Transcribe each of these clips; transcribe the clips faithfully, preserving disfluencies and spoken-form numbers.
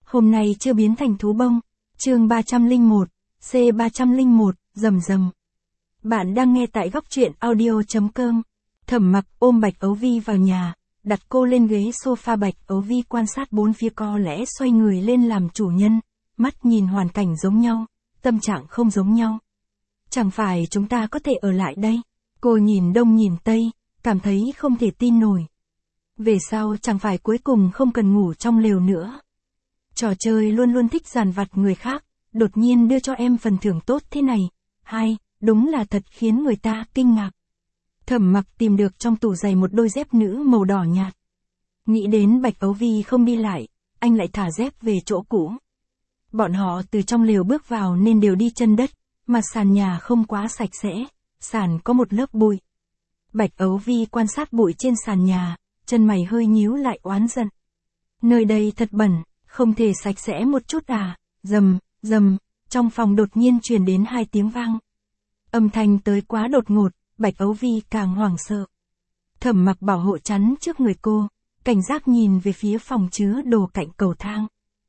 Hôm nay chưa biến thành thú bông. Chương ba trăm lẻ một, C ba trăm lẻ một, rầm rầm. Bạn đang nghe tại góc truyện audio chấm com. Thẩm Mặc ôm Bạch Ấu Vi vào nhà, đặt cô lên ghế sofa. Bạch Ấu Vi quan sát bốn phía, co lẽ xoay người lên làm chủ nhân, mắt nhìn hoàn cảnh giống nhau, tâm trạng không giống nhau. Chẳng phải chúng ta có thể ở lại đây? Cô nhìn đông nhìn tây, cảm thấy không thể tin nổi. Về sau chẳng phải cuối cùng không cần ngủ trong lều nữa. Trò chơi luôn luôn thích dằn vặt người khác, đột nhiên đưa cho em phần thưởng tốt thế này. Hai, đúng là thật khiến người ta kinh ngạc. Thẩm Mặc tìm được trong tủ giày một đôi dép nữ màu đỏ nhạt. Nghĩ đến Bạch Ấu Vi không đi lại, anh lại thả dép về chỗ cũ. Bọn họ từ trong lều bước vào nên đều đi chân đất, mà sàn nhà không quá sạch sẽ, sàn có một lớp bụi. Bạch Ấu Vi quan sát bụi trên sàn nhà, chân mày hơi nhíu lại oán giận. Nơi đây thật bẩn, không thể sạch sẽ một chút à? Rầm, rầm, trong phòng đột nhiên truyền đến hai tiếng vang. Âm thanh tới quá đột ngột, Bạch Ấu Vi càng hoảng sợ. Thẩm Mặc bảo hộ chắn trước người cô, cảnh giác nhìn về phía phòng chứa đồ cạnh cầu thang.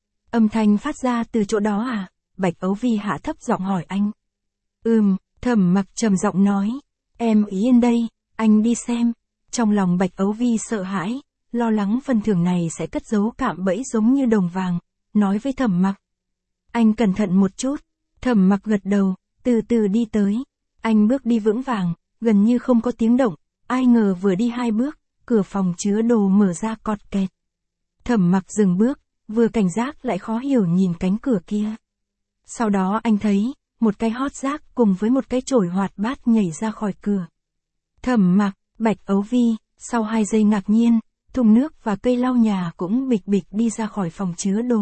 Âm thanh phát ra từ chỗ đó à? Bạch Ấu Vi hạ thấp giọng hỏi anh. Ừm, Thẩm Mặc trầm giọng nói. Em yên đây, anh đi xem. Trong lòng Bạch Ấu Vi sợ hãi, lo lắng phần thưởng này sẽ cất giấu cạm bẫy giống như đồng vàng, nói với Thẩm Mặc. Anh cẩn thận một chút. Thẩm Mặc gật đầu, từ từ đi tới. Anh bước đi vững vàng, gần như không có tiếng động, ai ngờ vừa đi hai bước, cửa phòng chứa đồ mở ra cọt kẹt. Thẩm Mặc dừng bước, vừa cảnh giác lại khó hiểu nhìn cánh cửa kia. Sau đó anh thấy, một cái hót rác cùng với một cái chổi hoạt bát nhảy ra khỏi cửa. Thẩm Mặc, Bạch Ấu Vi, sau hai giây ngạc nhiên, thùng nước và cây lau nhà cũng bịch bịch đi ra khỏi phòng chứa đồ.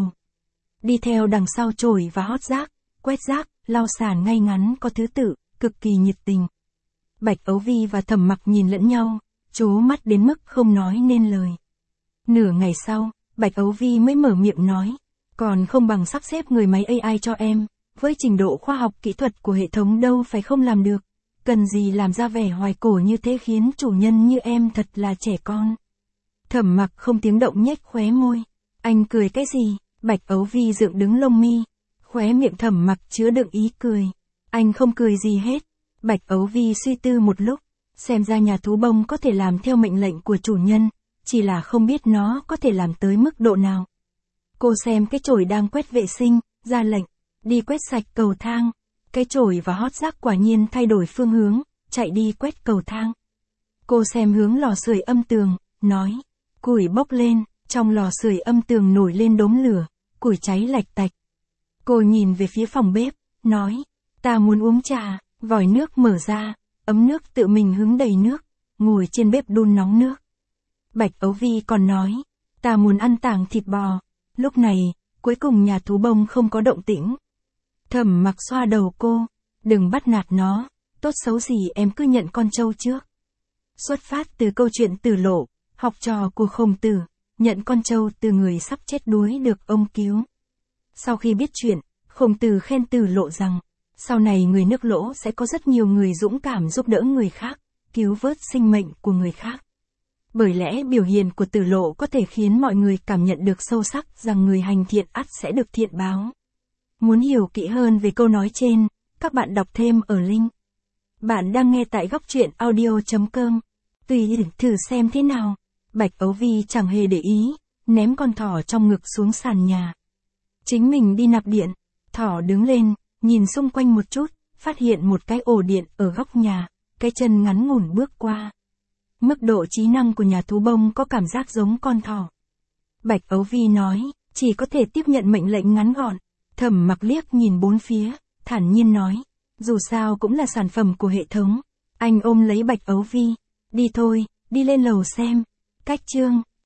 Đi theo đằng sau chổi và hót rác, quét rác, lau sàn ngay ngắn có thứ tự, cực kỳ nhiệt tình. Bạch Ấu Vi và Thẩm Mặc nhìn lẫn nhau, trố mắt đến mức không nói nên lời. Nửa ngày sau, Bạch Ấu Vi mới mở miệng nói, còn không bằng sắp xếp người máy a i cho em, với trình độ khoa học kỹ thuật của hệ thống đâu phải không làm được, cần gì làm ra vẻ hoài cổ như thế, khiến chủ nhân như em thật là trẻ con. Thẩm Mặc không tiếng động nhếch khóe môi. Anh cười cái gì? Bạch Ấu Vi dựng đứng lông mi, khóe miệng Thẩm Mặc chứa đựng ý cười. Anh không cười gì hết. Bạch Ấu Vi suy tư một lúc, xem ra nhà thú bông có thể làm theo mệnh lệnh của chủ nhân, chỉ là không biết nó có thể làm tới mức độ nào. Cô xem cái chổi đang quét vệ sinh, ra lệnh, đi quét sạch cầu thang. Cái chổi và hót rác quả nhiên thay đổi phương hướng, chạy đi quét cầu thang. Cô xem hướng lò sưởi âm tường, nói, củi bốc lên, trong lò sưởi âm tường nổi lên đốm lửa, củi cháy lạch tạch. Cô nhìn về phía phòng bếp, nói, ta muốn uống trà. Vòi nước mở ra, ấm nước tự mình hứng đầy nước, ngồi trên bếp đun nóng nước. Bạch Ấu Vi còn nói, ta muốn ăn tảng thịt bò. Lúc này, cuối cùng nhà thú bông không có động tĩnh. Thẩm Mặc xoa đầu cô, đừng bắt nạt nó, tốt xấu gì em cứ nhận con trâu trước. Xuất phát từ câu chuyện Tử Lộ, học trò của Khổng Tử, nhận con trâu từ người sắp chết đuối được ông cứu. Sau khi biết chuyện, Khổng Tử khen Tử Lộ rằng, sau này người nước Lỗ sẽ có rất nhiều người dũng cảm giúp đỡ người khác, cứu vớt sinh mệnh của người khác. Bởi lẽ biểu hiện của Tử Lộ có thể khiến mọi người cảm nhận được sâu sắc rằng người hành thiện ắt sẽ được thiện báo. Muốn hiểu kỹ hơn về câu nói trên, các bạn đọc thêm ở link. Bạn đang nghe tại góc truyện audio chấm com. Tùy thử xem thế nào. Bạch Ấu Vi chẳng hề để ý, ném con thỏ trong ngực xuống sàn nhà. Chính mình đi nạp điện. Thỏ đứng lên, nhìn xung quanh một chút, phát hiện một cái ổ điện ở góc nhà, cái chân ngắn ngủn bước qua. Mức độ trí năng của nhà thú bông có cảm giác giống con thỏ. Bạch Ấu Vi nói, chỉ có thể tiếp nhận mệnh lệnh ngắn gọn. Thẩm Mặc liếc nhìn bốn phía, thản nhiên nói, dù sao cũng là sản phẩm của hệ thống. Anh ôm lấy Bạch Ấu Vi, đi thôi, đi lên lầu xem. Cách chương